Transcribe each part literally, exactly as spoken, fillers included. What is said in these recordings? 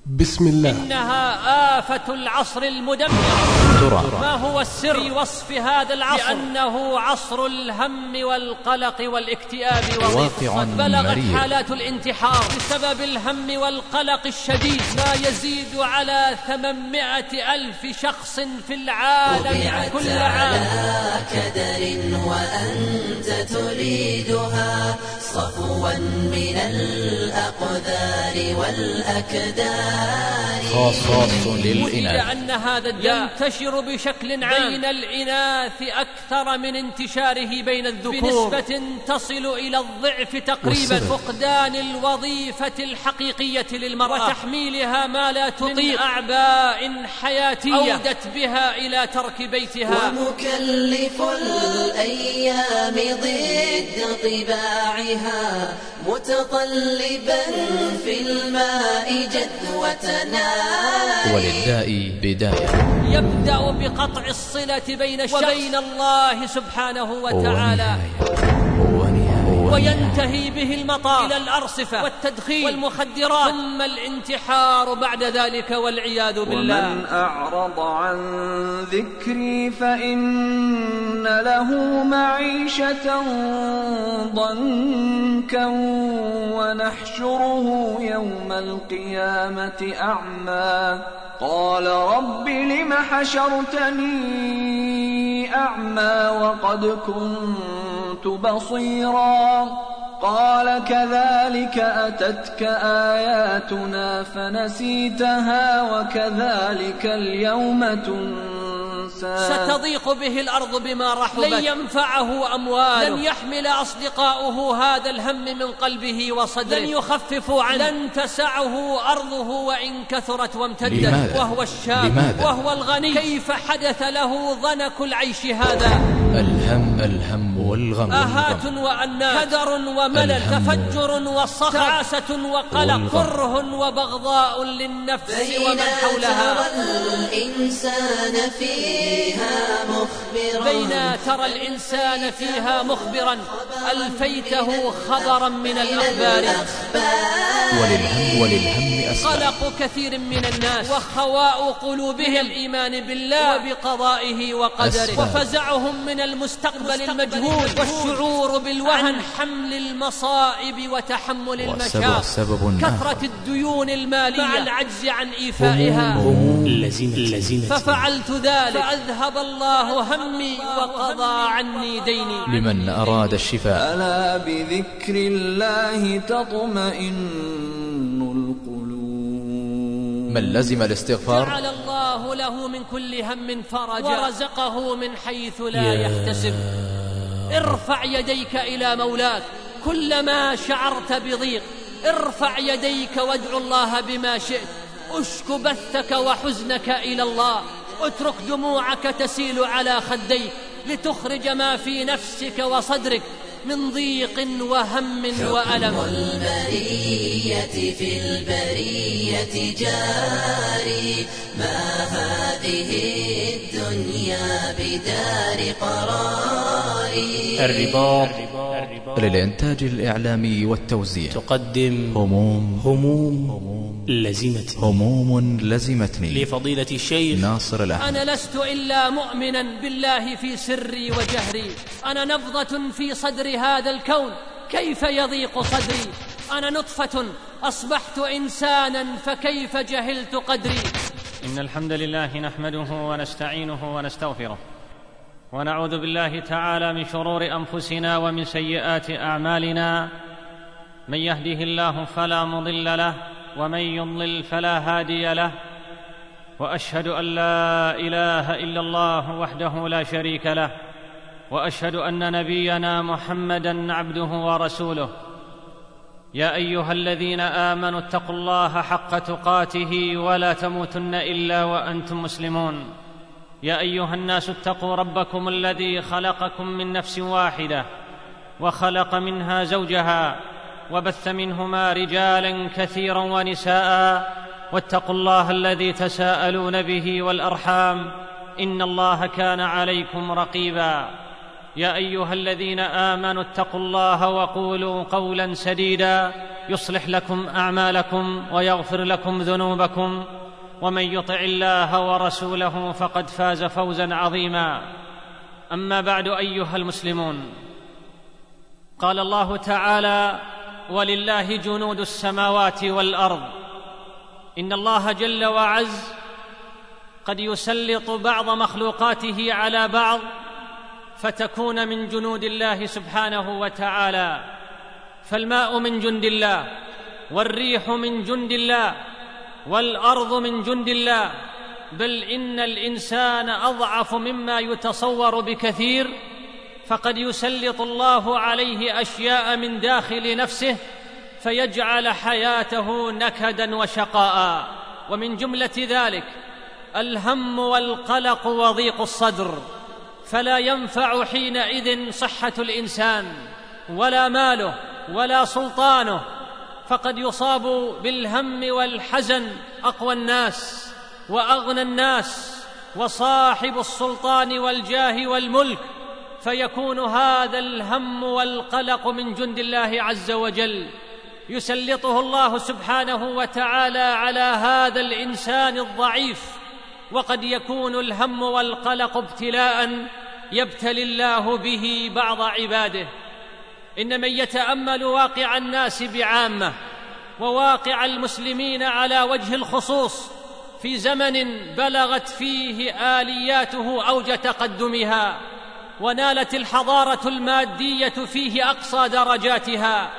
بسم الله. إنها آفة العصر المدمر. ترى ما هو السر في وصف هذا العصر؟ لأنه عصر الهم والقلق والاكتئاب وضيق الصدر. بلغت حالات الانتحار بسبب الهم والقلق الشديد ما يزيد على ثمانمائة ألف شخص في العالم كل عام. على كدر وأنت تريدها صفوا من الأقدار والأكدار. خاص للإناث. أن هذا الداء ينتشر بشكل عام بين الإناث أكثر من انتشاره بين الذكور بنسبة تصل إلى الضعف تقريبا. فقدان الوظيفة الحقيقية للمرأة وتحميلها ما لا تطيق من أعباء حياتية أودت بها إلى ترك بيتها. ومكلف الأيام ضد طباعها متطلبا في الماء جدوتنا. وللداء بداية يبدأ بقطع الصلة بين الشخص وبين الله سبحانه وتعالى وينتهي به المطار إلى الأرصفة والتدخين والمخدرات ثم الانتحار بعد ذلك والعياذ بالله. ومن أعرض عن ذكري فإن له معيشة ضنكا ونحشره يوم القيامة أعمى قال رب لم حشرتني أعمى وقد كنت بصيرا قال كذلك أتتك آياتنا فنسيتها وكذلك اليوم تنسى. ستضيق به الأرض بما رحبت لن ينفعه أمواله لن يحمل أصدقاؤه هذا الهم من قلبه وصدره لن يخففوا عنه لن تسعه أرضه وإن كثرت وامتدت. وهو الشاب لماذا؟ وهو الغني كيف حدث له ضنك العيش هذا؟ الهم الهم والغم آهات وأنات كدر وملل تفجر وصخر تعاسة وقلق كره وبغضاء للنفس ومن حولها. الإنسان فيها مخبرا بين ترى الإنسان فيها مخبرا ألفيته خبرا من الأخبار. وللهم وللهم أسباب. قلق كثير من الناس وخواء قلوبهم الإيمان بالله وبقضائه وقدره وفزعهم من المستقبل المجهول والشعور بالوهن حمل المصائب وتحمل المشاق كثرة الديون المالية مع العجز عن إيفائها. ففعلت ذلك فأذهب الله همي وقضى عني ديني. لمن أراد الشفاء ألا بذكر الله تطمئن القلوب. من لزم الاستغفار جعل الله له من كل هم فرجا ورزقه من حيث لا يحتسب. ارفع يديك إلى مولاك كلما شعرت بضيق ارفع يديك وادعو الله بما شئت. اشك بثك وحزنك إلى الله اترك دموعك تسيل على خديك لتخرج ما في نفسك وصدرك من ضيق وهم وألم. حكم البرية في البرية جاري ما هذه الدنيا بدار قراري. الرباط للإنتاج الإعلامي والتوزيع تقدم هموم هموم لزمتني هموم لزمتني لفضيلة الشيخ ناصر الأحمد. أنا لست إلا مؤمنا بالله في سري وجهري. أنا نبضة في صدر هذا الكون كيف يضيق صدري. أنا نطفة أصبحت إنسانا فكيف جهلت قدري. إن الحمد لله نحمده ونستعينه ونستغفره ونعوذ بالله تعالى من شرور أنفسنا ومن سيئات أعمالنا. من يهده الله فلا مضل له ومن يضلل فلا هادي له. وأشهد أن لا إله إلا الله وحده لا شريك له وأشهد أن نبينا محمدًا عبده ورسوله. يا أيها الذين آمنوا اتقوا الله حق تقاته ولا تموتن إلا وأنتم مسلمون. يا أيها الناس اتقوا ربكم الذي خلقكم من نفس واحدة وخلق منها زوجها وبث منهما رجالا كثيرا ونساء واتقوا الله الذي تساءلون به والأرحام إن الله كان عليكم رقيبا. يا أيها الذين آمنوا اتقوا الله وقولوا قولا سديدا يصلح لكم أعمالكم ويغفر لكم ذنوبكم، ومن يطع الله ورسوله فقد فاز فوزا عظيما. أما بعد، أيها المسلمون، قال الله تعالى: ولله جنود السماوات والأرض. إن الله جل وعز قد يسلط بعض مخلوقاته على بعض فتكون من جنود الله سبحانه وتعالى، فالماء من جند الله، والريح من جند الله، والأرض من جند الله، بل إن الإنسان أضعف مما يتصور بكثير، فقد يسلط الله عليه أشياء من داخل نفسه فيجعل حياته نكدا وشقاء. ومن جملة ذلك الهم والقلق وضيق الصدر، فلا ينفع حينئذ صحة الإنسان ولا ماله ولا سلطانه، فقد يصاب بالهم والحزن أقوى الناس وأغنى الناس وصاحب السلطان والجاه والملك، فيكون هذا الهم والقلق من جند الله عز وجل، يسلطه الله سبحانه وتعالى على هذا الإنسان الضعيف. وقد يكون الهم والقلق ابتلاء يبتلي الله به بعض عباده. إن من يتأمل واقع الناس بعامة وواقع المسلمين على وجه الخصوص في زمن بلغت فيه آلياته أوج تقدمها، ونالت الحضارة المادية فيه أقصى درجاتها،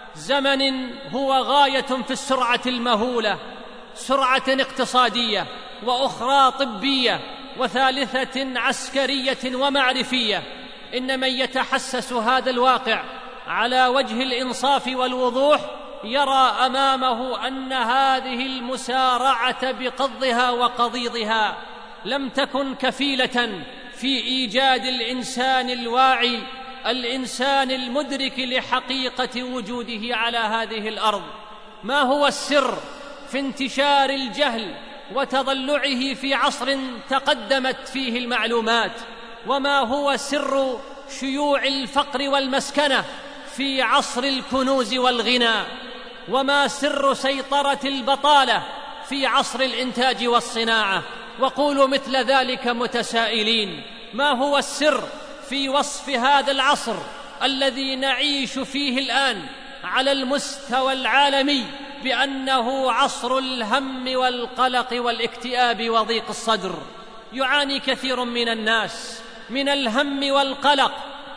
زمن هو غاية في السرعة المهولة، سرعة اقتصادية وأخرى طبية وثالثة عسكرية ومعرفية. إن من يتحسس هذا الواقع على وجه الإنصاف والوضوح يرى أمامه أن هذه المسارعة بقضها وقضيضها لم تكن كفيلة في إيجاد الإنسان الواعي، الإنسان المدرك لحقيقة وجوده على هذه الأرض. ما هو السر في انتشار الجهل وتضلعه في عصر تقدمت فيه المعلومات؟ وما هو سر شيوع الفقر والمسكنة في عصر الكنوز والغنى؟ وما سر سيطرة البطالة في عصر الإنتاج والصناعة؟ وقولوا مثل ذلك متسائلين. ما هو السر في وصف هذا العصر الذي نعيش فيه الآن على المستوى العالمي بأنه عصر الهم والقلق والاكتئاب وضيق الصدر؟ يعاني كثير من الناس من الهم والقلق،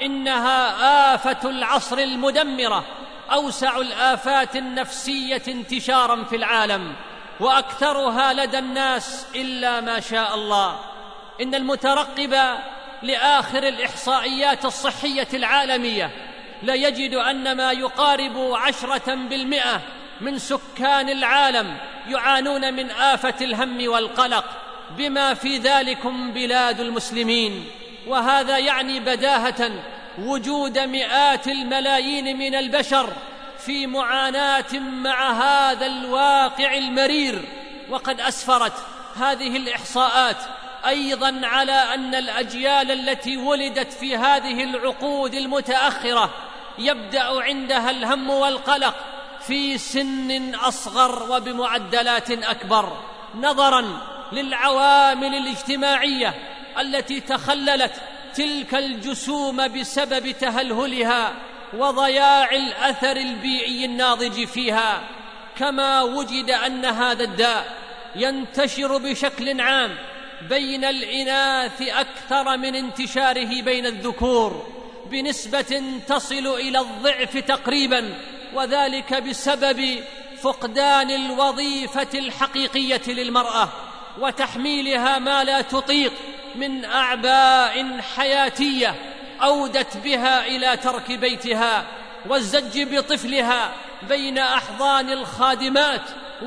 إنها آفة العصر المدمرة، أوسع الآفات النفسية انتشاراً في العالم، وأكثرها لدى الناس إلا ما شاء الله. إن المترقب لآخر الإحصائيات الصحية العالمية ليجد أن ما يقارب عشرة بالمئة من سكان العالم يعانون من آفة الهم والقلق، بما في ذلكم بلاد المسلمين. وهذا يعني بداهة وجود مئات الملايين من البشر في معاناة مع هذا الواقع المرير. وقد أسفرت هذه الإحصاءات أيضاً على أن الأجيال التي ولدت في هذه العقود المتأخرة يبدأ عندها الهم والقلق في سن أصغر وبمعدلات أكبر، نظراً للعوامل الاجتماعية التي تخللت تلك الجسوم بسبب تهلهلها وضياع الأثر البيئي الناضج فيها. كما وجد أن هذا الداء ينتشر بشكل عام بين الإناث أكثر من انتشاره بين الذكور بنسبة تصل إلى الضعف تقريباً، وذلك بسبب فقدان الوظيفة الحقيقية للمرأة وتحميلها ما لا تطيق من أعباء حياتية أودت بها إلى ترك بيتها والزج بطفلها بين أحضان الخادمات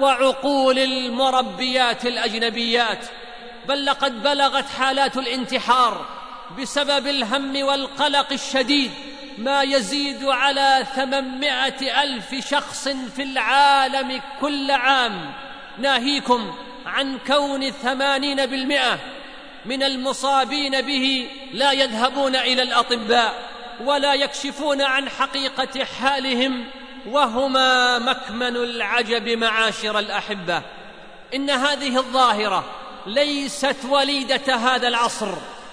وعقول المربيات الأجنبيات. بل لقد بلغت حالات الانتحار بسبب الهم والقلق الشديد ما يزيد على ثمانمائة ألف شخص في العالم كل عام، ناهيكم عن كون ثمانين بالمئة من المصابين به لا يذهبون إلى الأطباء ولا يكشفون عن حقيقة حالهم وهما مكمن العجب. معاشر الأحبة، إن هذه الظاهرة ليست وليدة هذا العصر،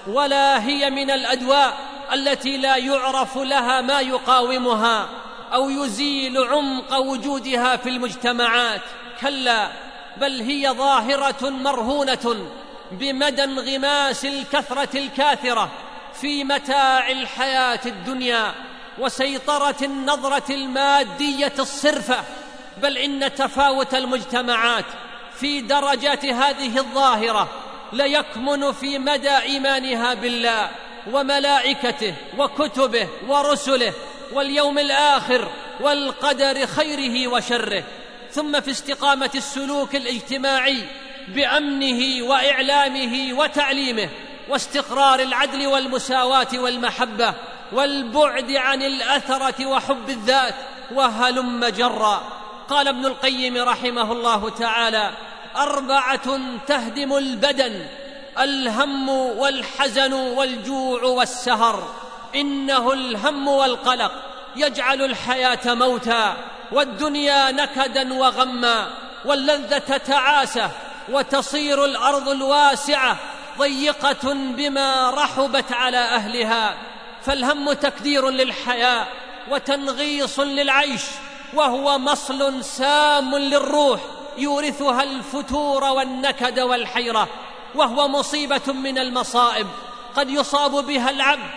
ولا هي من الأدواء التي لا يعرف لها ما يقاومها أو يزيل عمق وجودها في المجتمعات. كلا، بل هي ظاهرة مرهونة بمدى انغماس الكثرة الكاثرة في متاع الحياة الدنيا وسيطرة النظرة المادية الصرفة. بل إن تفاوت المجتمعات في درجات هذه الظاهرة ليكمن في مدى إيمانها بالله وملائكته وكتبه ورسله واليوم الآخر والقدر خيره وشره، ثم في استقامة السلوك الاجتماعي بأمنه وإعلامه وتعليمه، واستقرار العدل والمساواة والمحبة، والبعد عن الأثرة وحب الذات، وهلم جرا. قال ابن القيم رحمه الله تعالى: أربعة تهدم البدن: الهم والحزن والجوع والسهر. إنه الهم والقلق يجعل الحياة موتا، والدنيا نكدا وغما، واللذة تعاسة، وتصير الأرض الواسعة ضيقة بما رحبت على أهلها. فالهم تكدير للحياة وتنغيص للعيش، وهو مصل سام للروح يورثها الفتور والنكد والحيرة، وهو مصيبة من المصائب قد يصاب بها العبد.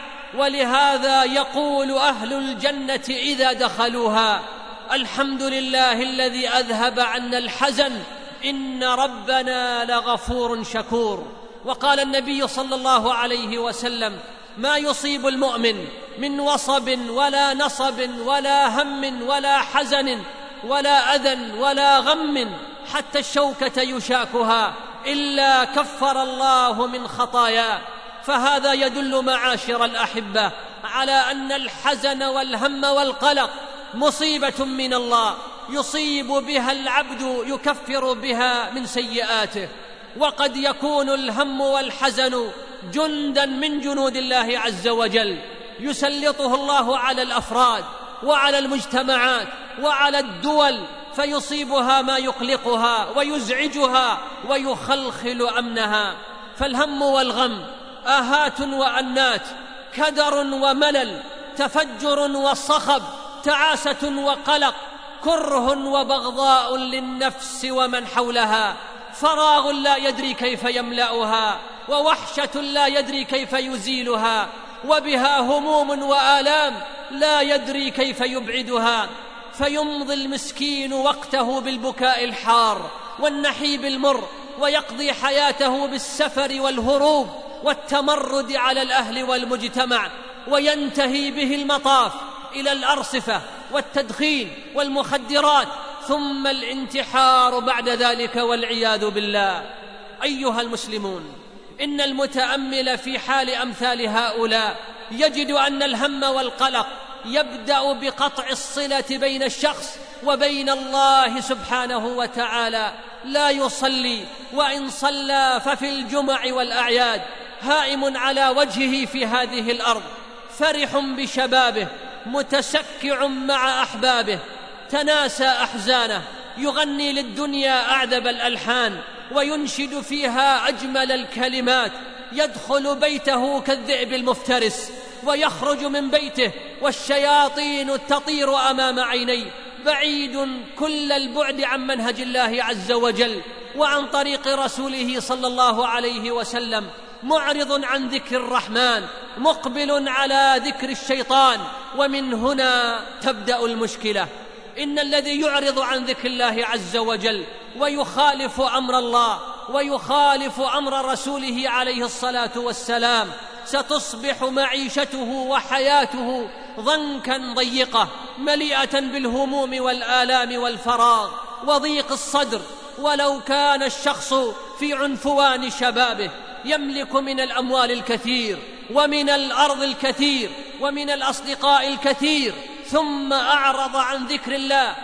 ولهذا يقول أهل الجنة إذا دخلوها: الحمد لله الذي أذهب عنا الحزن إن ربنا لغفور شكور. وقال النبي صلى الله عليه وسلم: ما يصيب المؤمن من وصب ولا نصب ولا هم ولا حزن ولا أذى ولا غم حتى الشوكة يشاكها إلا كفر الله من خطاياه. فهذا يدل معاشر الأحبة على أن الحزن والهم والقلق مصيبة من الله يصيب بها العبد يكفر بها من سيئاته. وقد يكون الهم والحزن جندا من جنود الله عز وجل يسلطه الله على الأفراد وعلى المجتمعات وعلى الدول، فيصيبها ما يقلقها ويزعجها ويخلخل أمنها. فالهم والغم آهات وأنات، كدر وملل، تفجر وصخب، تعاسة وقلق، كره وبغضاء للنفس ومن حولها، فراغ لا يدري كيف يملأها، ووحشة لا يدري كيف يزيلها، وبها هموم وآلام لا يدري كيف يبعدها. فيمضي المسكين وقته بالبكاء الحار والنحيب المر، ويقضي حياته بالسفر والهروب والتمرد على الأهل والمجتمع، وينتهي به المطاف إلى الأرصفة والتدخين والمخدرات، ثم الانتحار بعد ذلك والعياذ بالله. أيها المسلمون، إن المتأمل في حال أمثال هؤلاء يجد أن الهم والقلق يبدأ بقطع الصلة بين الشخص وبين الله سبحانه وتعالى. لا يصلي، وإن صلى ففي الجمع والأعياد، هائم على وجهه في هذه الأرض، فرح بشبابه، متسكع مع أحبابه، تناسى أحزانه، يغني للدنيا أعذب الألحان وينشد فيها أجمل الكلمات، يدخل بيته كالذئب المفترس ويخرج من بيته والشياطين تطير أمام عينيه، بعيد كل البعد عن منهج الله عز وجل وعن طريق رسوله صلى الله عليه وسلم، معرض عن ذكر الرحمن، مقبل على ذكر الشيطان. ومن هنا تبدأ المشكلة. إن الذي يعرض عن ذكر الله عز وجل ويخالف أمر الله ويخالف أمر رسوله عليه الصلاة والسلام ستصبح معيشته وحياته ضنكا ضيقة، مليئة بالهموم والآلام والفراغ وضيق الصدر. ولو كان الشخص في عنفوان شبابه يملك من الأموال الكثير ومن الأرض الكثير ومن الأصدقاء الكثير، ثم أعرض عن ذكر الله،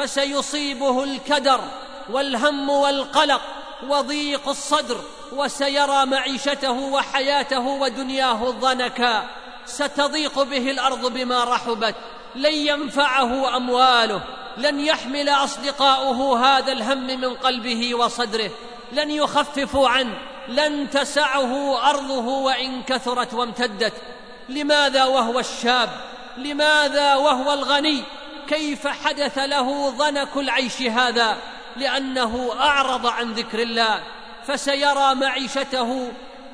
فسيصيبه الكدر والهم والقلق وضيق الصدر، وسيرى معيشته وحياته ودنياه ضنكا، ستضيق به الأرض بما رحبت، لن ينفعه أمواله، لن يحمل أصدقاؤه هذا الهم من قلبه وصدره، لن يخففوا عنه، لن تسعه أرضه وإن كثرت وامتدت. لماذا وهو الشاب؟ لماذا وهو الغني؟ كيف حدث له ضنك العيش هذا؟ لأنه أعرض عن ذكر الله، فسيرى معيشته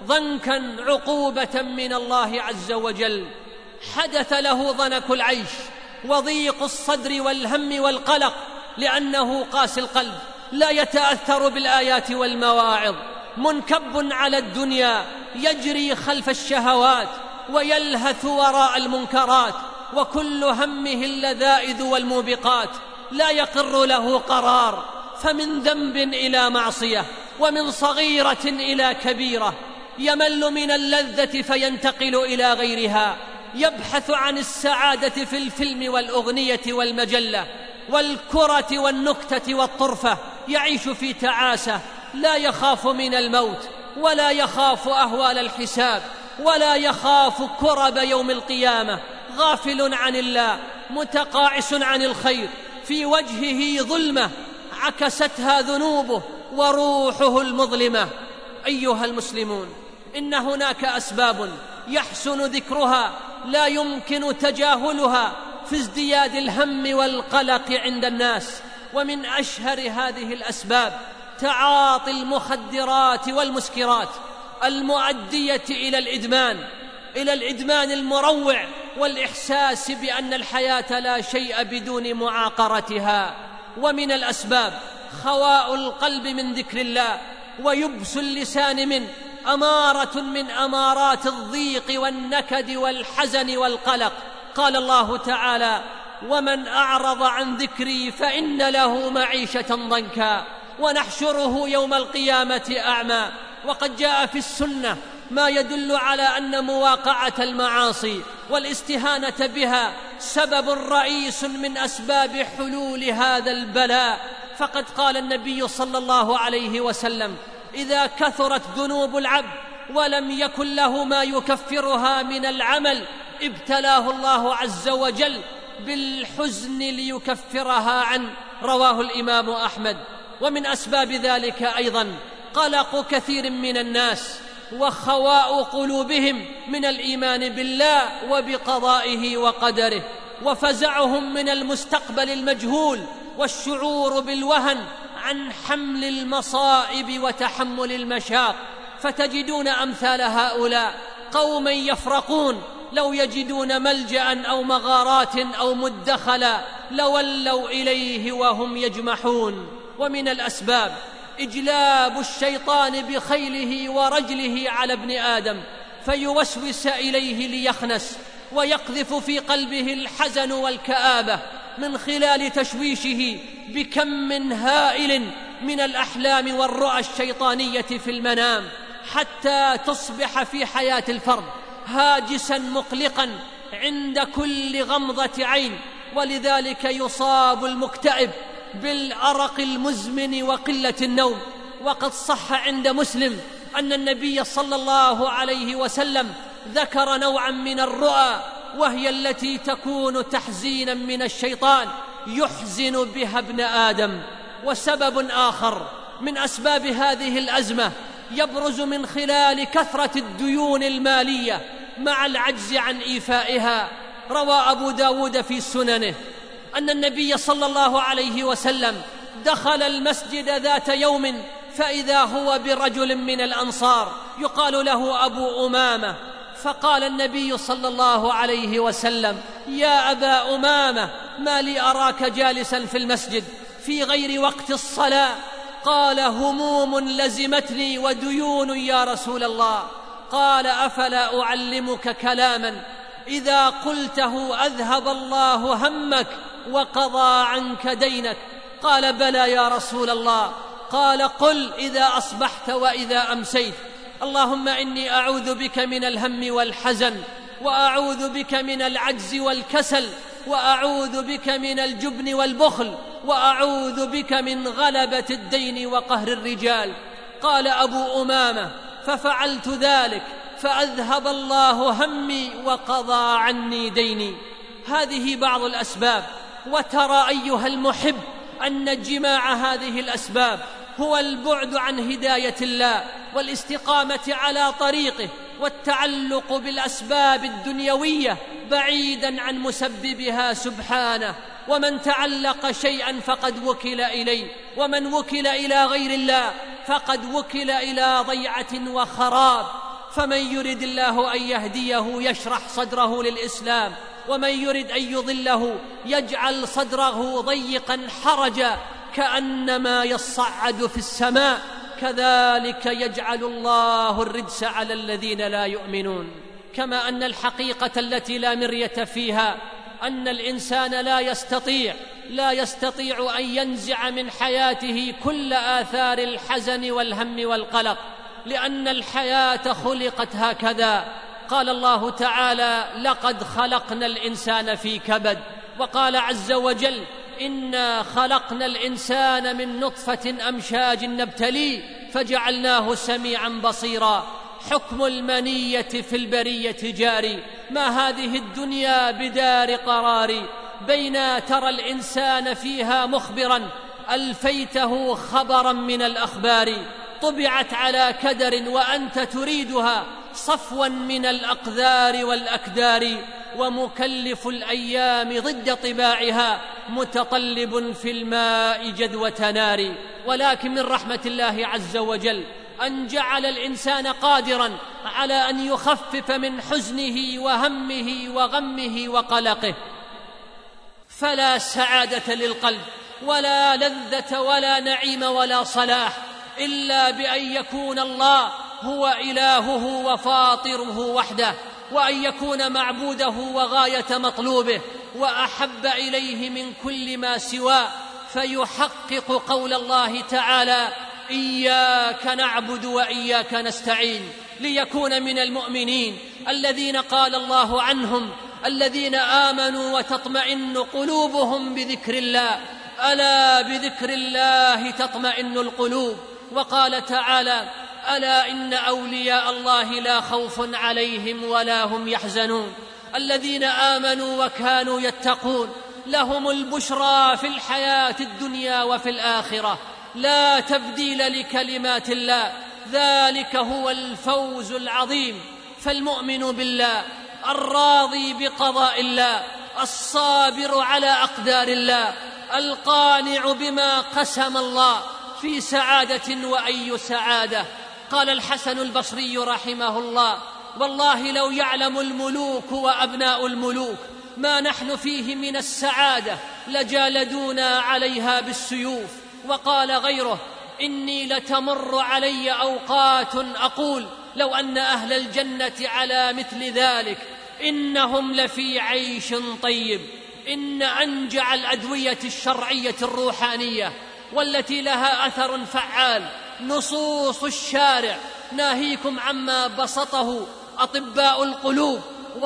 ضنكا عقوبة من الله عز وجل. حدث له ضنك العيش وضيق الصدر والهم والقلق، لأنه قاسي القلب، لا يتأثر بالآيات والمواعظ، منكب على الدنيا، يجري خلف الشهوات ويلهث وراء المنكرات، وكل همه اللذائذ والموبقات، لا يقر له قرار، فمن ذنب إلى معصية، ومن صغيرة إلى كبيرة، يمل من اللذة فينتقل إلى غيرها، يبحث عن السعادة في الفيلم والأغنية والمجلة والكرة والنكتة والطرفة، يعيش في تعاسة، لا يخاف من الموت، ولا يخاف أهوال الحساب، ولا يخاف كرب يوم القيامة، غافل عن الله، متقاعس عن الخير، في وجهه ظلمة عكستها ذنوبه وروحه المظلمة. أيها المسلمون، إن هناك أسباب يحسن ذكرها لا يمكن تجاهلها في ازدياد الهم والقلق عند الناس، ومن أشهر هذه الأسباب تعاطي المخدرات والمسكرات المؤدية إلى الإدمان، إلى الإدمان المروع، والإحساس بأن الحياة لا شيء بدون معاقرتها. ومن الأسباب خواء القلب من ذكر الله ويبس اللسان منه، أمارة من أمارات الضيق والنكد والحزن والقلق. قال الله تعالى: ومن أعرض عن ذكري فإن له معيشة ضنكا ونحشره يوم القيامة أعمى. وقد جاء في السنة ما يدل على أن مواقعة المعاصي والاستهانة بها سبب رئيس من أسباب حلول هذا البلاء، فقد قال النبي صلى الله عليه وسلم: إذا كثرت ذنوب العبد ولم يكن له ما يكفرها من العمل ابتلاه الله عز وجل بالحزن ليكفرها عنه. رواه الإمام أحمد. ومن أسباب ذلك أيضا قلق كثير من الناس وخواء قلوبهم من الإيمان بالله وبقضائه وقدره، وفزعهم من المستقبل المجهول، والشعور بالوهن عن حمل المصائب وتحمل المشاق. فتجدون أمثال هؤلاء قوما يفرقون لو يجدون ملجأ أو مغارات أو مدخلا لولوا إليه وهم يجمحون. ومن الأسباب إجلاب الشيطان بخيله ورجله على ابن آدم فيوسوس إليه ليخنس، ويقذف في قلبه الحزن والكآبة من خلال تشويشه بكم هائل من الأحلام والرؤى الشيطانية في المنام، حتى تصبح في حياة الفرد هاجسا مقلقا عند كل غمضة عين. ولذلك يصاب المكتئب بالأرق المزمن وقلة النوم. وقد صح عند مسلم أن النبي صلى الله عليه وسلم ذكر نوعا من الرؤى، وهي التي تكون تحزينا من الشيطان يحزن بها ابن آدم. وسبب آخر من أسباب هذه الأزمة يبرز من خلال كثرة الديون المالية مع العجز عن إيفائها. روى أبو داود في سننه أن النبي صلى الله عليه وسلم دخل المسجد ذات يوم فإذا هو برجل من الأنصار يقال له أبو أمامة، فقال النبي صلى الله عليه وسلم: يا أبا أمامة، ما لي أراك جالسا في المسجد في غير وقت الصلاة؟ قال: هموم لزمتني وديون يا رسول الله. قال: أفلا أعلمك كلاما إذا قلته أذهب الله همك وقضى عنك دينك؟ قال: بلى يا رسول الله. قال: قل إذا أصبحت وإذا أمسيت: اللهم إني أعوذ بك من الهم والحزن، وأعوذ بك من العجز والكسل، وأعوذ بك من الجبن والبخل، وأعوذ بك من غلبة الدين وقهر الرجال. قال أبو أمامة: ففعلت ذلك فأذهب الله همي وقضى عني ديني. هذه بعض الأسباب. وترى أيها المحب أن جماع هذه الأسباب هو البعد عن هداية الله والاستقامة على طريقه والتعلق بالأسباب الدنيوية بعيداً عن مسببها سبحانه. ومن تعلق شيئاً فقد وكل إليه، ومن وكل إلى غير الله فقد وكل إلى ضيعة وخراب. فمن يرد الله أن يهديه يشرح صدره للإسلام، ومن يرد أن يضله يجعل صدره ضيقاً حرجاً كأنما يصعد في السماء. كذلك يجعل الله الرجس على الذين لا يؤمنون. كما أن الحقيقة التي لا مرية فيها أن الإنسان لا يستطيع لا يستطيع أن ينزع من حياته كل آثار الحزن والهم والقلق، لأن الحياة خلقت هكذا. قال الله تعالى: لقد خلقنا الإنسان في كبد. وقال عز وجل: إنا خلقنا الإنسان من نطفة أمشاج نبتليه فجعلناه سميعا بصيرا. حكم المنية في البرية جاري، ما هذه الدنيا بدار قرار. بين ترى الإنسان فيها مخبرا ألفيته خبرا من الأخبار. طبعت على كدر وأنت تريدها صفوا من الأقذار والأكدار. ومكلف الأيام ضد طباعها متطلب في الماء جدوة نار. ولكن من رحمة الله عز وجل أن جعل الإنسان قادراً على أن يخفف من حزنه وهمه وغمه وقلقه. فلا سعادة للقلب ولا لذة ولا نعيم ولا صلاح إلا بأن يكون الله هو إلهه وفاطره وحده، وأن يكون معبوده وغاية مطلوبه وأحب إليه من كل ما سواه، فيحقق قول الله تعالى: إياك نعبد وإياك نستعين، ليكون من المؤمنين الذين قال الله عنهم: الذين آمنوا وتطمئن قلوبهم بذكر الله، ألا بذكر الله تطمئن القلوب. وقال تعالى: ألا إن أولياء الله لا خوف عليهم ولا هم يحزنون، الذين آمنوا وكانوا يتقون لهم البشرى في الحياة الدنيا وفي الآخرة، لا تبديل لكلمات الله، ذلك هو الفوز العظيم. فالمؤمن بالله الراضي بقضاء الله الصابر على أقدار الله القانع بما قسم الله في سعادة وأي سعادة. قال الحسن البصري رحمه الله: والله لو يعلم الملوك وأبناء الملوك ما نحن فيه من السعادة لجالدونا عليها بالسيوف. وقال غيره: إني لتمر علي أوقات أقول لو أن أهل الجنة على مثل ذلك إنهم لفي عيش طيب. إن أنجع الأدوية الشرعية الروحانية والتي لها أثر فعال نصوص الشارع ناهيكم عما بسطه أطباء القلوب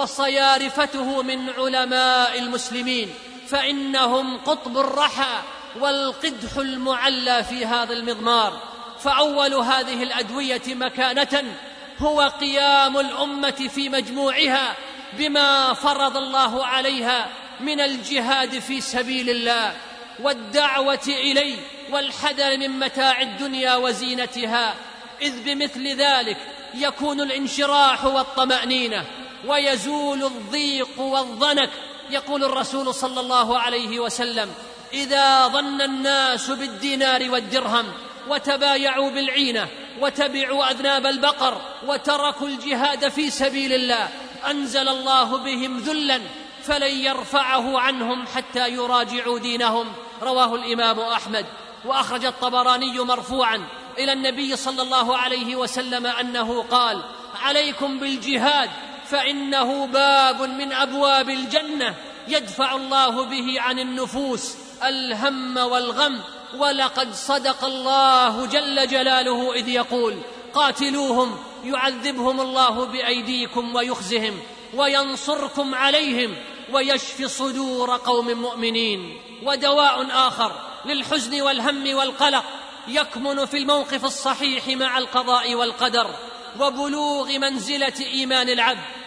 وصيارفته من علماء المسلمين، فإنهم قطب الرحى والقدح المعلى في هذا المضمار. فأول هذه الأدوية مكانة هو قيام الأمة في مجموعها بما فرض الله عليها من الجهاد في سبيل الله والدعوة إليه والحذر من متاع الدنيا وزينتها، إذ بمثل ذلك يكون الانشراح والطمأنينة ويزول الضيق والضنك. يقول الرسول صلى الله عليه وسلم: إذا ظن الناس بالدينار والدرهم وتبايعوا بالعينة وتبعوا أذناب البقر وتركوا الجهاد في سبيل الله أنزل الله بهم ذلا فلن يرفعه عنهم حتى يراجعوا دينهم. رواه الإمام أحمد. وأخرج الطبراني مرفوعا إلى النبي صلى الله عليه وسلم أنه قال: عليكم بالجهاد فإنه باب من أبواب الجنة يدفع الله به عن النفوس الهم والغم. ولقد صدق الله جل جلاله إذ يقول: قاتلوهم يعذبهم الله بأيديكم ويخزهم وينصركم عليهم ويشفي صدور قوم مؤمنين. ودواء آخر للحزن والهم والقلق يكمن في الموقف الصحيح مع القضاء والقدر وبلوغ منزلة إيمان العبد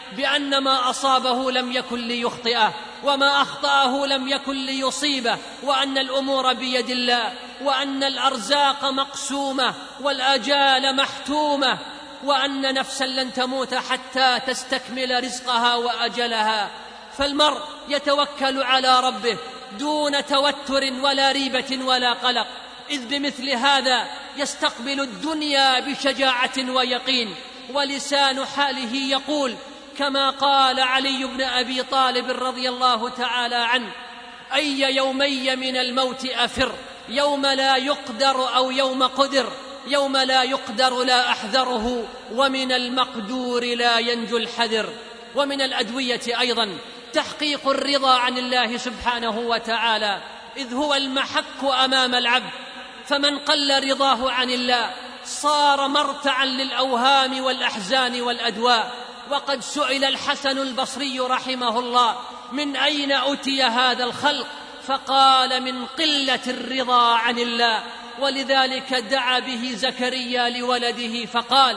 بأن ما أصابه لم يكن ليخطئه، وما أخطأه لم يكن ليصيبه، وأن الأمور بيد الله، وأن الأرزاق مقسومة والآجال محتومة، وأن نفسا لن تموت حتى تستكمل رزقها وأجلها. فالمرء يتوكل على ربه دون توتر ولا ريبة ولا قلق، إذ بمثل هذا يستقبل الدنيا بشجاعة ويقين، ولسان حاله يقول كما قال علي بن أبي طالب رضي الله تعالى عنه: أي يومي من الموت أفر، يوم لا يقدر أو يوم قدر، يوم لا يقدر لا أحذره، ومن المقدور لا ينجو الحذر. ومن الأدوية أيضا تحقيق الرضا عن الله سبحانه وتعالى، إذ هو المحك أمام العبد، فمن قل رضاه عن الله صار مرتعا للأوهام والأحزان والأدواء. وقد سئل الحسن البصري رحمه الله: من أين أتي هذا الخلق؟ فقال: من قلة الرضا عن الله. ولذلك دعا به زكريا لولده فقال: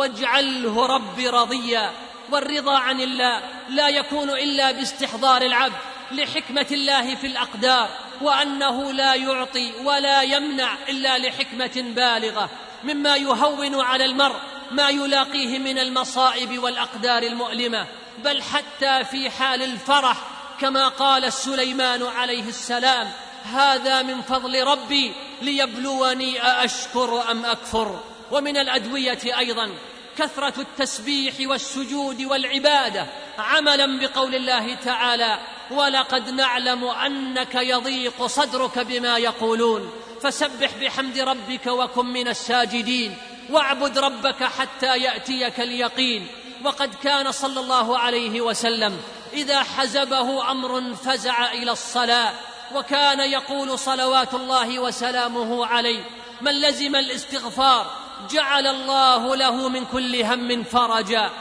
واجعله رب رضيا. والرضا عن الله لا يكون إلا باستحضار العبد لحكمة الله في الأقدار، وأنه لا يعطي ولا يمنع إلا لحكمة بالغة، مما يهون على المرء ما يلاقيه من المصائب والأقدار المؤلمة، بل حتى في حال الفرح كما قال سليمان عليه السلام: هذا من فضل ربي ليبلوني أأشكر أم أكفر. ومن الأدوية أيضا كثرة التسبيح والسجود والعبادة، عملا بقول الله تعالى: ولقد نعلم أنك يضيق صدرك بما يقولون فسبح بحمد ربك وكن من الساجدين واعبد ربك حتى يأتيك اليقين. وقد كان صلى الله عليه وسلم إذا حزبه أمر فزع إلى الصلاة، وكان يقول صلوات الله وسلامه عليه: من لزم الاستغفار جعل الله له من كل هم فرجا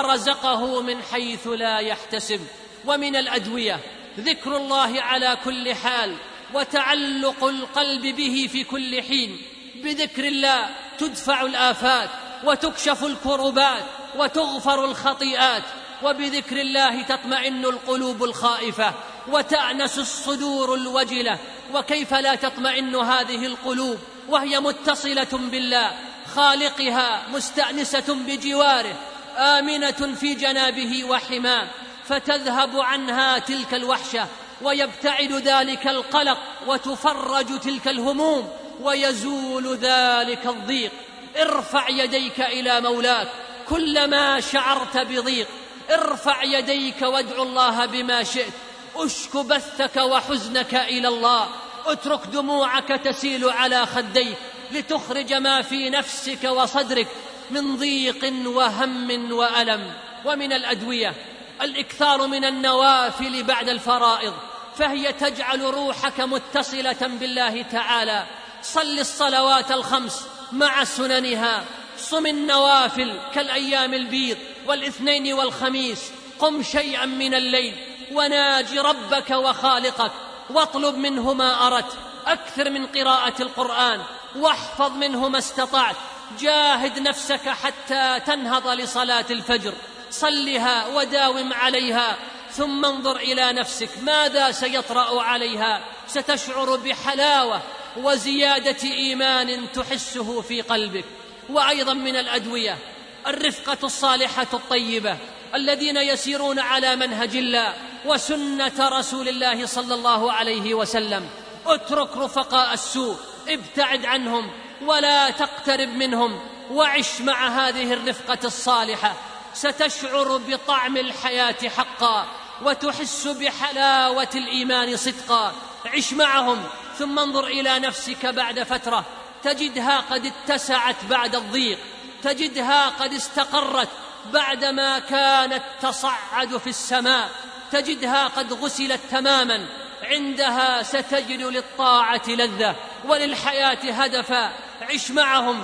ورزقه من حيث لا يحتسب. ومن الأدوية ذكر الله على كل حال، وتعلق القلب به في كل حين. بذكر الله تدفع الآفات وتكشف الكربات وتغفر الخطيئات، وبذكر الله تطمئن القلوب الخائفة وتأنس الصدور الوجلة. وكيف لا تطمئن هذه القلوب وهي متصلة بالله خالقها، مستأنسة بجواره، آمنة في جنابه وحماه، فتذهب عنها تلك الوحشة ويبتعد ذلك القلق وتفرج تلك الهموم ويزول ذلك الضيق. ارفع يديك إلى مولاك كلما شعرت بضيق، ارفع يديك وادع الله بما شئت، اشك بثك وحزنك إلى الله، اترك دموعك تسيل على خديك لتخرج ما في نفسك وصدرك من ضيق وهم وألم. ومن الأدوية الإكثار من النوافل بعد الفرائض، فهي تجعل روحك متصلة بالله تعالى. صل الصلوات الخمس مع سننها، صم النوافل كالأيام البيض والاثنين والخميس، قم شيئا من الليل وناج ربك وخالقك واطلب منه ما أردت، أكثر من قراءة القرآن واحفظ منه ما استطعت، جاهد نفسك حتى تنهض لصلاة الفجر، صلها وداوم عليها، ثم انظر إلى نفسك ماذا سيطرأ عليها، ستشعر بحلاوة وزيادة إيمان تحسه في قلبك. وأيضا من الأدوية الرفقة الصالحة الطيبة، الذين يسيرون على منهج الله وسنة رسول الله صلى الله عليه وسلم. اترك رفقاء السوء، ابتعد عنهم ولا تقترب منهم، وعش مع هذه الرفقة الصالحة، ستشعر بطعم الحياة حقا وتحس بحلاوة الإيمان صدقا. عش معهم ثم انظر إلى نفسك بعد فترة، تجدها قد اتسعت بعد الضيق، تجدها قد استقرت بعدما كانت تصعد في السماء، تجدها قد غسلت تماما. عندها ستجد للطاعة لذة وللحياة هدفا. عش معهم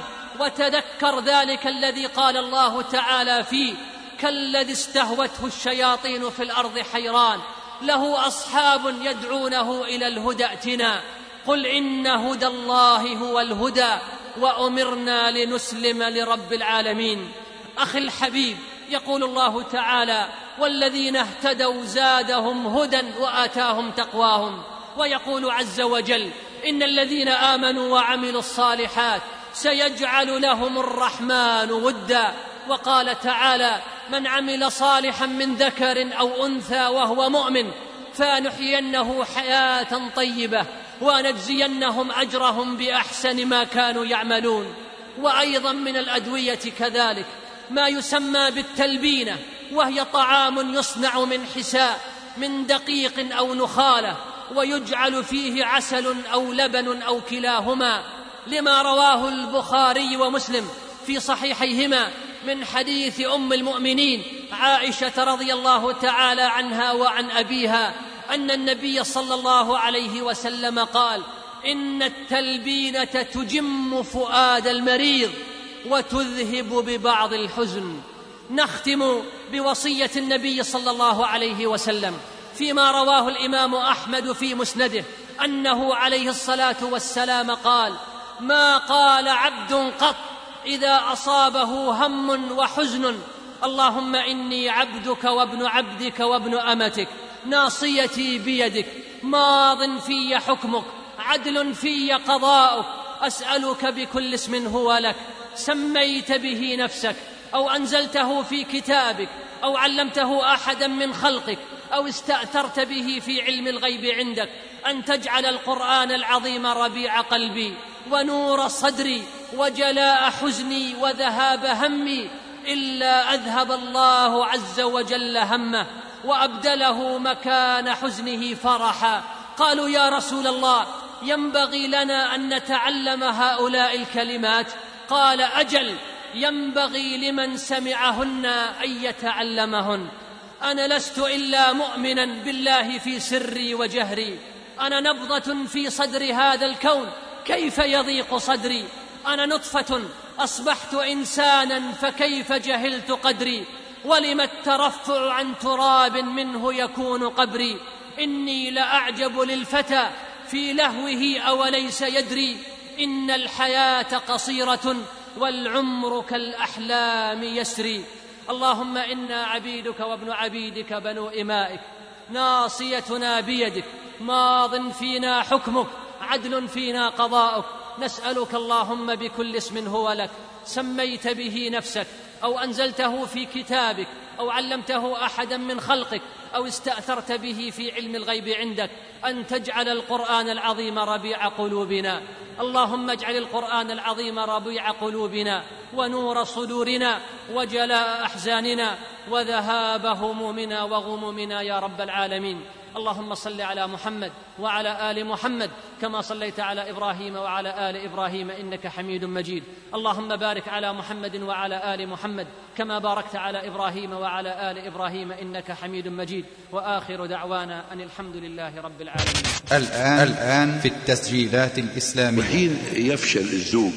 وتذكر ذلك الذي قال الله تعالى فيه: كالذي استهوته الشياطين في الأرض حيران له أصحاب يدعونه إلى الهدى ائتنا، قل إن هدى الله هو الهدى وأمرنا لنسلم لرب العالمين. أخي الحبيب، يقول الله تعالى: والذين اهتدوا زادهم هدى وآتاهم تقواهم. ويقول عز وجل: إن الذين آمنوا وعملوا الصالحات سيجعل لهم الرحمن ودا. وقال تعالى: من عمل صالحا من ذكر أو أنثى وهو مؤمن فنحيينه حياة طيبة ونجزينهم أجرهم بأحسن ما كانوا يعملون. وأيضا من الأدوية كذلك ما يسمى بالتلبينة، وهي طعام يصنع من حساء من دقيق أو نخالة، ويجعل فيه عسل أو لبن أو كلاهما، لما رواه البخاري ومسلم في صحيحيهما من حديث أم المؤمنين عائشة رضي الله تعالى عنها وعن أبيها أن النبي صلى الله عليه وسلم قال: إن التلبينة تجم فؤاد المريض وتذهب ببعض الحزن. نختم بوصية النبي صلى الله عليه وسلم فيما رواه الإمام أحمد في مسنده أنه عليه الصلاة والسلام قال: ما قال عبد قط إذا أصابه هم وحزن: اللهم إني عبدك وابن عبدك وابن أمتك، ناصيتي بيدك، ماض في حكمك، عدل في قضاؤك، أسألك بكل اسم هو لك سميت به نفسك أو أنزلته في كتابك أو علمته أحدا من خلقك أو استأثرت به في علم الغيب عندك، أن تجعل القرآن العظيم ربيع قلبي ونور صدري وجلاء حزني وذهاب همي، إلا أذهب الله عز وجل همه وأبدله مكان حزنه فرحا. قالوا: يا رسول الله، ينبغي لنا أن نتعلم هؤلاء الكلمات؟ قال: أجل، ينبغي لمن سمعهن أن يتعلمهن. أنا لست إلا مؤمنا بالله في سري وجهري، أنا نبضة في صدر هذا الكون، كيف يضيق صدري؟ أنا نطفة أصبحت إنسانا، فكيف جهلت قدري؟ ولم الترفع عن تراب منه يكون قبري؟ إني لأعجب للفتى في لهوه أوليس يدري إن الحياة قصيرة والعمر كالأحلام يسري. اللهم إنا عبيدك وابن عبيدك بنو إمائك، ناصيتنا بيدك، ماض فينا حكمك، عدل فينا قضاؤك، نسألك اللهم بكل اسم هو لك سميت به نفسك أو أنزلته في كتابك أو علمته أحدا من خلقك أو استأثرت به في علم الغيب عندك، أن تجعل القرآن العظيم ربيع قلوبنا. اللهم اجعل القرآن العظيم ربيع قلوبنا ونور صدورنا وجلاء أحزاننا وذهاب همومنا وغمومنا يا رب العالمين. اللهم صل على محمد وعلى آل محمد كما صليت على إبراهيم وعلى آل إبراهيم إنك حميد مجيد. اللهم بارك على محمد وعلى آل محمد كما باركت على إبراهيم وعلى آل إبراهيم إنك حميد مجيد. وآخر دعوانا أن الحمد لله رب العالمين. الآن, الآن في التسجيلات الإسلامية. وحين يفشل الزوج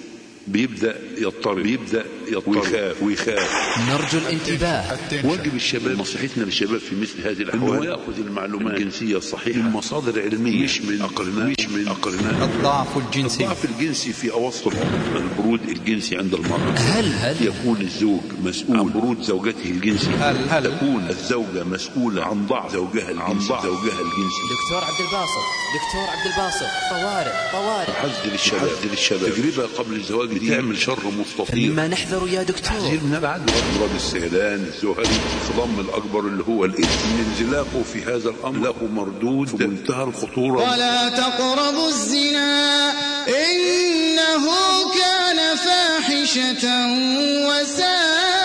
بيبدأ يضطرب، بيبدأ يضطرب ويخاف. نرجو الانتباه. واجب الشباب، نصيحتنا للشباب في مثل هذه الأحوال أنه يأخذ المعلومات الجنسية الصحيحة من مصادر علمية، مش من أقرناء مش من أقرناء الضعف الجنسي الضعف الجنسي في أوسط البرود الجنسي عند المرأة. هل هل يكون الزوج مسؤول عن برود زوجته الجنسي؟ هل هل تكون الزوجة مسؤولة عن ضعف زوجها الجنسي؟ زوجها الجنسي. دكتور عبد الباسط، دكتور عبد الباسط، طوارئ طوارئ. حذر الشباب، حذر الشباب. تجربة قبل الزواج تعمل شر مستطير. ما نحذر يا دكتور؟ تحذير من العدوى، أمراض السيلان، الزهري، الصدام الأكبر اللي هو الإيدز. انزلاقه في هذا الأمر له مردود في منتهى الخطورة. ولا تقربوا الزنا إنه كان فاحشة وساء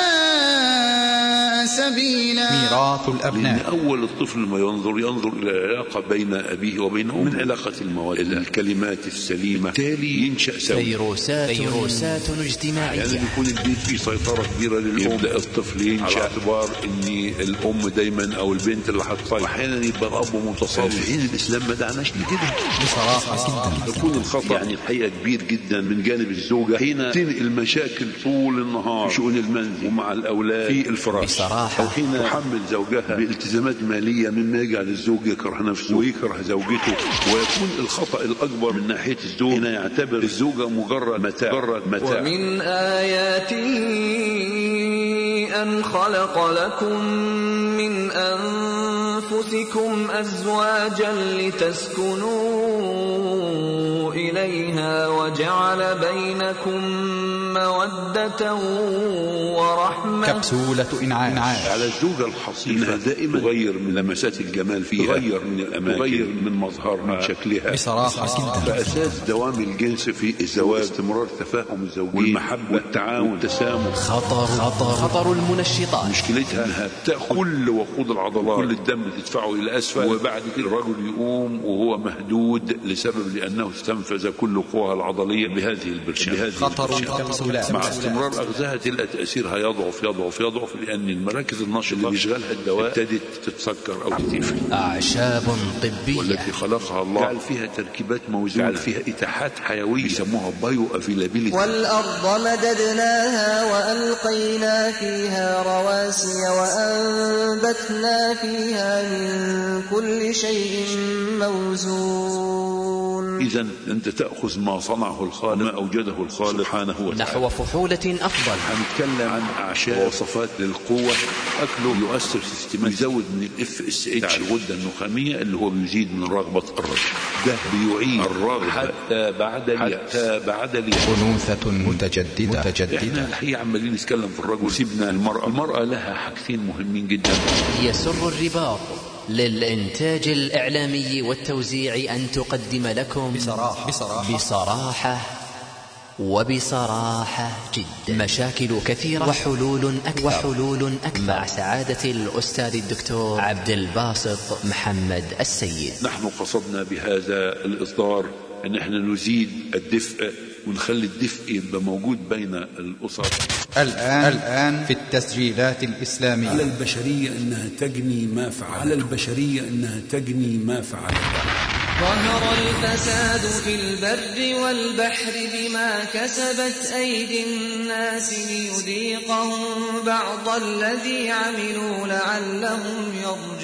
سبيلا. ميراث الأبناء. لأن أول الطفل ما ينظر ينظر إلى العلاقة بين أبيه وبين أمه، من علاقة المواد، الكلمات السليمة، بالتالي ينشأ سوي. فيروسات فيروسات اجتماعية. يعني بيكون البيت فيه سيطرة كبيرة للأم، يبدأ الطفل ينشأ على اعتبار إن الأم دايما أو البنت اللي هتسيطر، وأحيانا يبقى الأب متصرف، في حين الإسلام ما دعناش لكده بصراحة جدا. يكون الخطأ يعني الحقيقة كبير جدا من جانب الزوجة حين تنقل مشاكل طول النهار في شؤون المنزل ومع الأولاد في الفراش، بصراحة. أو حين تحمل زوجها بالتزامات مالية مما يجعل الزوج يكره نفسه ويكره زوجته. ويكون الخطأ الأكبر من ناحية الزوج حين يعتبر الزوجة مجرد متاع. ومن آياته أَمَّنْ خَلَقَ لَكُم مِّنْ أَنفُسِكُمْ أَزْوَاجًا لِتَسْكُنُوا إِلَيْهَا وَجَعَلَ بَيْنَكُم مَّوَدَّةً ورحمة. كبسولة إنعاش. على الزوجة الحصيفة دائما تغير من لمسات الجمال فيها، تغير من الأماكن، تغير من مظهرها، من شكلها بصراحة جدا. فأساس دوام الجنس في الزواج استمرار تفاهم الزوجين والمحبة والتعاون والتسامح. خطر خطر خطر المنشطات. مشكلتها انها تأخذ كل وقود العضلات، كل الدم تدفعه إلى أسفل، وبعد كده الرجل يقوم وهو مهدود لسبب لأنه استنفذ كل قواه العضلية بهذه البرشام. خطر الكبسولات. مع استمرار أغذاها تلقى تأثيرها يضعف يضعف يضعف لأن المراكز النشطة اللي بيشغلها الدواء ابتدت تتسكر أو تتقفل. أعشاب طبية والتي خلقها الله جعل فيها تركيبات موزونة، جعل فيها إتاحات حيوية يسموها بايو أفيلابيليتي. والأرض مددناها وألقينا فيها رواسي وأنبتنا فيها من كل شيء موزون. إذن أنت تأخذ ما صنعه الخالق، ما أوجده الخالق سبحانه وتعالى. نحو فحولة أفضل. هنتكلم عن أعشاب وصفات للقوة. أكله يؤثر سيستمات، يزود من الاف اس اتش الغدة النخامية اللي هو بيزيد من رغبة الرجل. ده بيعين الرغبة حتى بعد حتى بعد أنوثة متجددة متجددة. احنا الحقيقة عمالين نتكلم في الرجل وسيبنا المرأة. المرأة لها حاجتين مهمين جدا. يسر الرباط للإنتاج الإعلامي والتوزيع أن تقدم لكم بصراحة بصراحة, بصراحة وبصراحة جدا مشاكل كثيرة وحلول أكثر, وحلول أكثر مع سعادة الأستاذ الدكتور عبد الباسط محمد السيد. نحن قصدنا بهذا الإصدار أن احنا نزيد الدفء ونخلي الدفء يبقى موجود بين الأسر. الآن الآن في التسجيلات الإسلامية. على البشرية أنها تجني ما فعل، على البشرية أنها تجني ما فعل. ظهر الفساد في البر والبحر بما كسبت أيدي الناس ليذيقهم بعض الذي عملوا لعلهم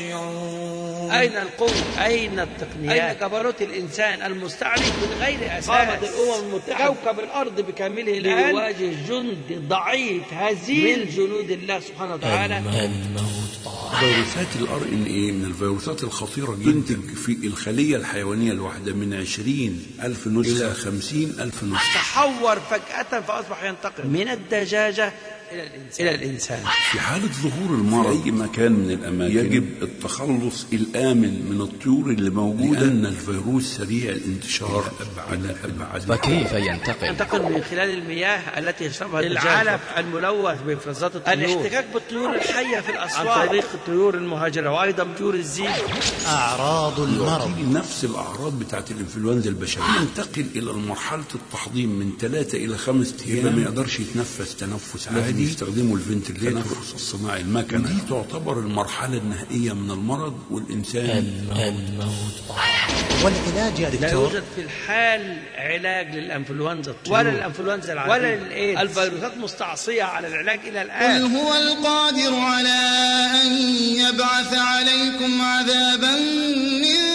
يرجعون. أين القوة؟ أين التقنيات؟ أين جبروت الإنسان المستعرض من غير أساس؟ قامت الأمم المتحدة كوكب الأرض بكامله الآن ليواجه جند ضعيف هزيل من جنود الله سبحانه وتعالى. الموت. فيروسات الار ان ايه من الفيروسات الخطيرة جدا. تنتج في الخلية الحيوانية الواحدة من عشرين ألف نسخة إلى خمسين ألف نسخة. تحور فجأة فأصبح ينتقل من الدجاجة إلى الإنسان. إلى الإنسان. في حالة ظهور المرض في أي مكان من الأماكن يجب التخلص الآمن من الطيور اللي موجودة لأن الفيروس سريع الانتشار أبعد أبعد. فكيف ينتقل؟ ينتقل من خلال المياه التي يشربها العلف الملوث بإفرازات الطيور، الاحتكاك بالطيور الحية في الأسواق عن طريق الطيور المهاجرة وأيضا طيور الزيت. أعراض المرض نفس الأعراض بتاعت الإنفلونزا البشرية. ينتقل إلى مرحلة التحضيم من ثلاثة إلى خمسة أيام. ما يقدرش يتنفس تنفس عادي، يستخدموا الفنتليتر الصناعي المكنة. دي تعتبر المرحلة النهائية من المرض والإنسان الموت. والعلاج يا دكتور؟ لا يوجد في الحال علاج للإنفلونزا ولا الإنفلونزا العادية ولا للإيدز. الفيروسات مستعصية على العلاج إلى الآن. قل هو القادر على أن يبعث عليكم عذابا من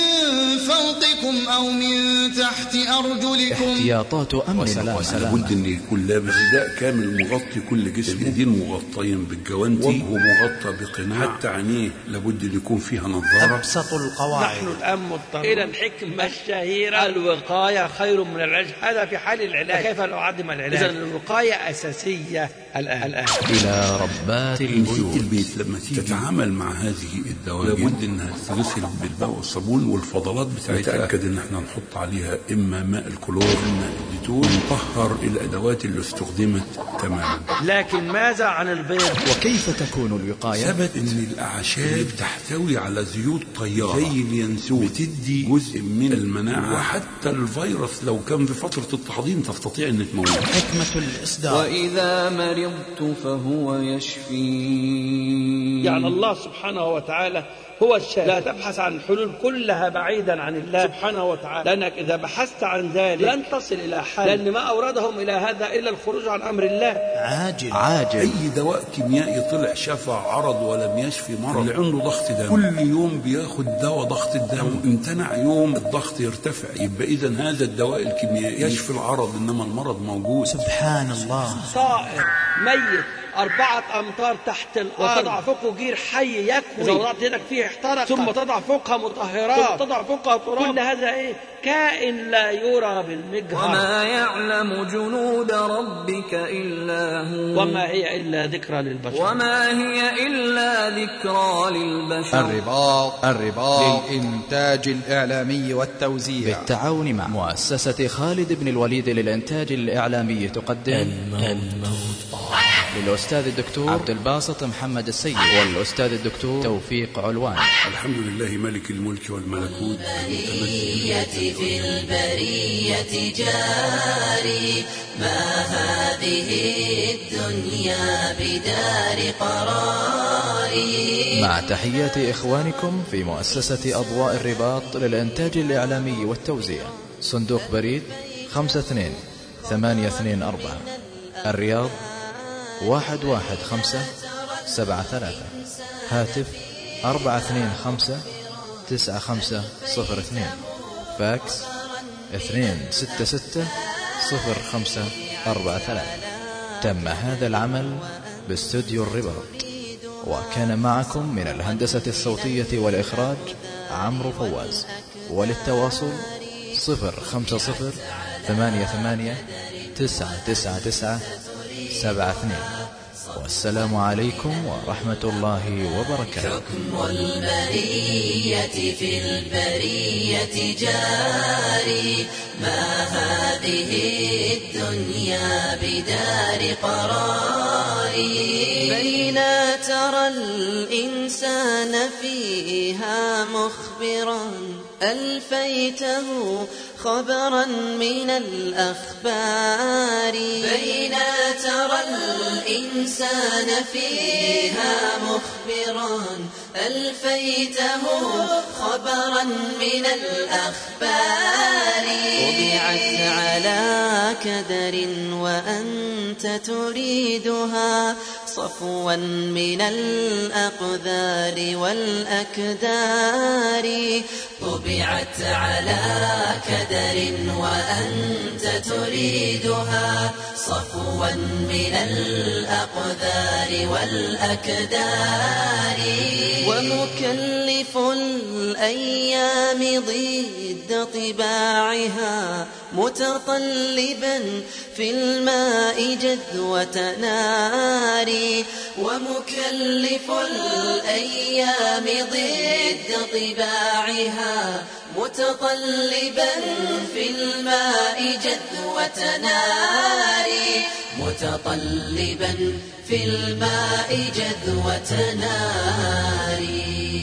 فوقكم أو من تحت أرجلكم. احتياطات أمن وسلام. لابد أن يكون لابس رداء كامل مغطي كل جسمه، اليدين مغطيين بالجوانتي، وجهه مغطى بقناع، حتى عينيه لابد أن يكون فيها نظارة. أبسط القواعد. نحن الآن مضطرون إلى الحكمة الشهيرة الوقاية خير من العلاج. هذا في حال العلاج، كيف لو عدم العلاج؟ إذن الوقاية أساسية الآن. الآن. إلى ربات البيوت. البيت لما تيجي تتعامل مع هذه الدواء لابد أنها تغسل بالماء والصابون والفضلات بتاعتها. نتأكد أن احنا نحط عليها إما ماء الكلور إما الديتول، نطهر الأدوات اللي استخدمت تماما. لكن ماذا عن البيض؟ وكيف تكون الوقاية؟ ثبت أن الأعشاب تحتوي على زيوت طيارة زي اليانسون بتدي جزء من المناعة، وحتى الفيروس لو كان في فترة التحضير تستطيع أن تموت. حكمة الإصدار. وإذا مرضت فهو يشفين. يعني الله سبحانه وتعالى هو الشافي. لا تبحث عن الحلول كلها بعيدا عن الله سبحانه وتعالى، لأنك إذا بحثت عن ذلك لن تصل إلى حل، لأن ما أوردهم إلى هذا إلا الخروج عن أمر الله. عاجل عاجل. أي دواء كيميائي طلع شفى عرض ولم يشفي مرض. اللي عنده ضغط دم كل يوم بياخد دواء ضغط الدم، امتنع يوم الضغط يرتفع، يبقى إذن هذا الدواء الكيميائي يشفي العرض إنما المرض موجود. سبحان الله. صائر ميت أربعة أمتار تحت الأرض، وتضع فوقه جير حي يكوي، إذا وضعت يدك فيه احترق، ثم تضع فوقها مطهرات، ثم تضع فوقها تراب. كل هذا إيه؟ كائن لا يرى بالمجهر. وما يعلم جنود ربك إلا هو، وما هي إلا ذكرى للبشر، وما هي إلا ذكرى للبشر. الرباط الرباط للإنتاج الإعلامي والتوزيع بالتعاون مع مؤسسة خالد بن الوليد للإنتاج الإعلامي تقدم الموت للأستاذ الدكتور عبد الباسط محمد السيد والأستاذ الدكتور توفيق علوان. الحمد لله ملك الملك والملكوت، في البرية جاري، ما هذه الدنيا بدار قراري. مع تحيات إخوانكم في مؤسسة أضواء الرباط للإنتاج الإعلامي والتوزيع، صندوق بريد خمسة اثنين ثمانية اثنين أربعة، الرياض واحد واحد خمسة سبعة ثلاثة، هاتف أربعة اثنين خمسة تسعة خمسة صفر اثنين، فاكس اثنين ستة ستة صفر خمسة أربعة ثلاثة. تم هذا العمل باستوديو الرباط، وكان معكم من الهندسة الصوتية والإخراج عمرو فواز. وللتواصل صفر خمسة صفر ثمانية ثمانية تسعة تسعة تسعة سبعة اثنين. والسلام عليكم ورحمة الله وبركاته. حكم البرية في البرية جاري، ما هذه الدنيا بدار قراري. بين ترى الإنسان فيها مخبرا، ألفيته خبرا من الأخبار. بين ترى الإنسان فيها مخبرا، ألفيته خبرا من الأخبار. طبعت على كدر وأنت تريدها، صفوا من الأقذار والأكدار. طبعت على كدر وأنت تريدها، صفوا من الأقذار والأكدار. ومكلف الأيام ضد طباعها، متطلبا في الماء جذوة ناري. ومكلف الأيام ضد طباعها، متطلبا في الماء جذوة ناري. متطلبا في الماء جذوة ناري.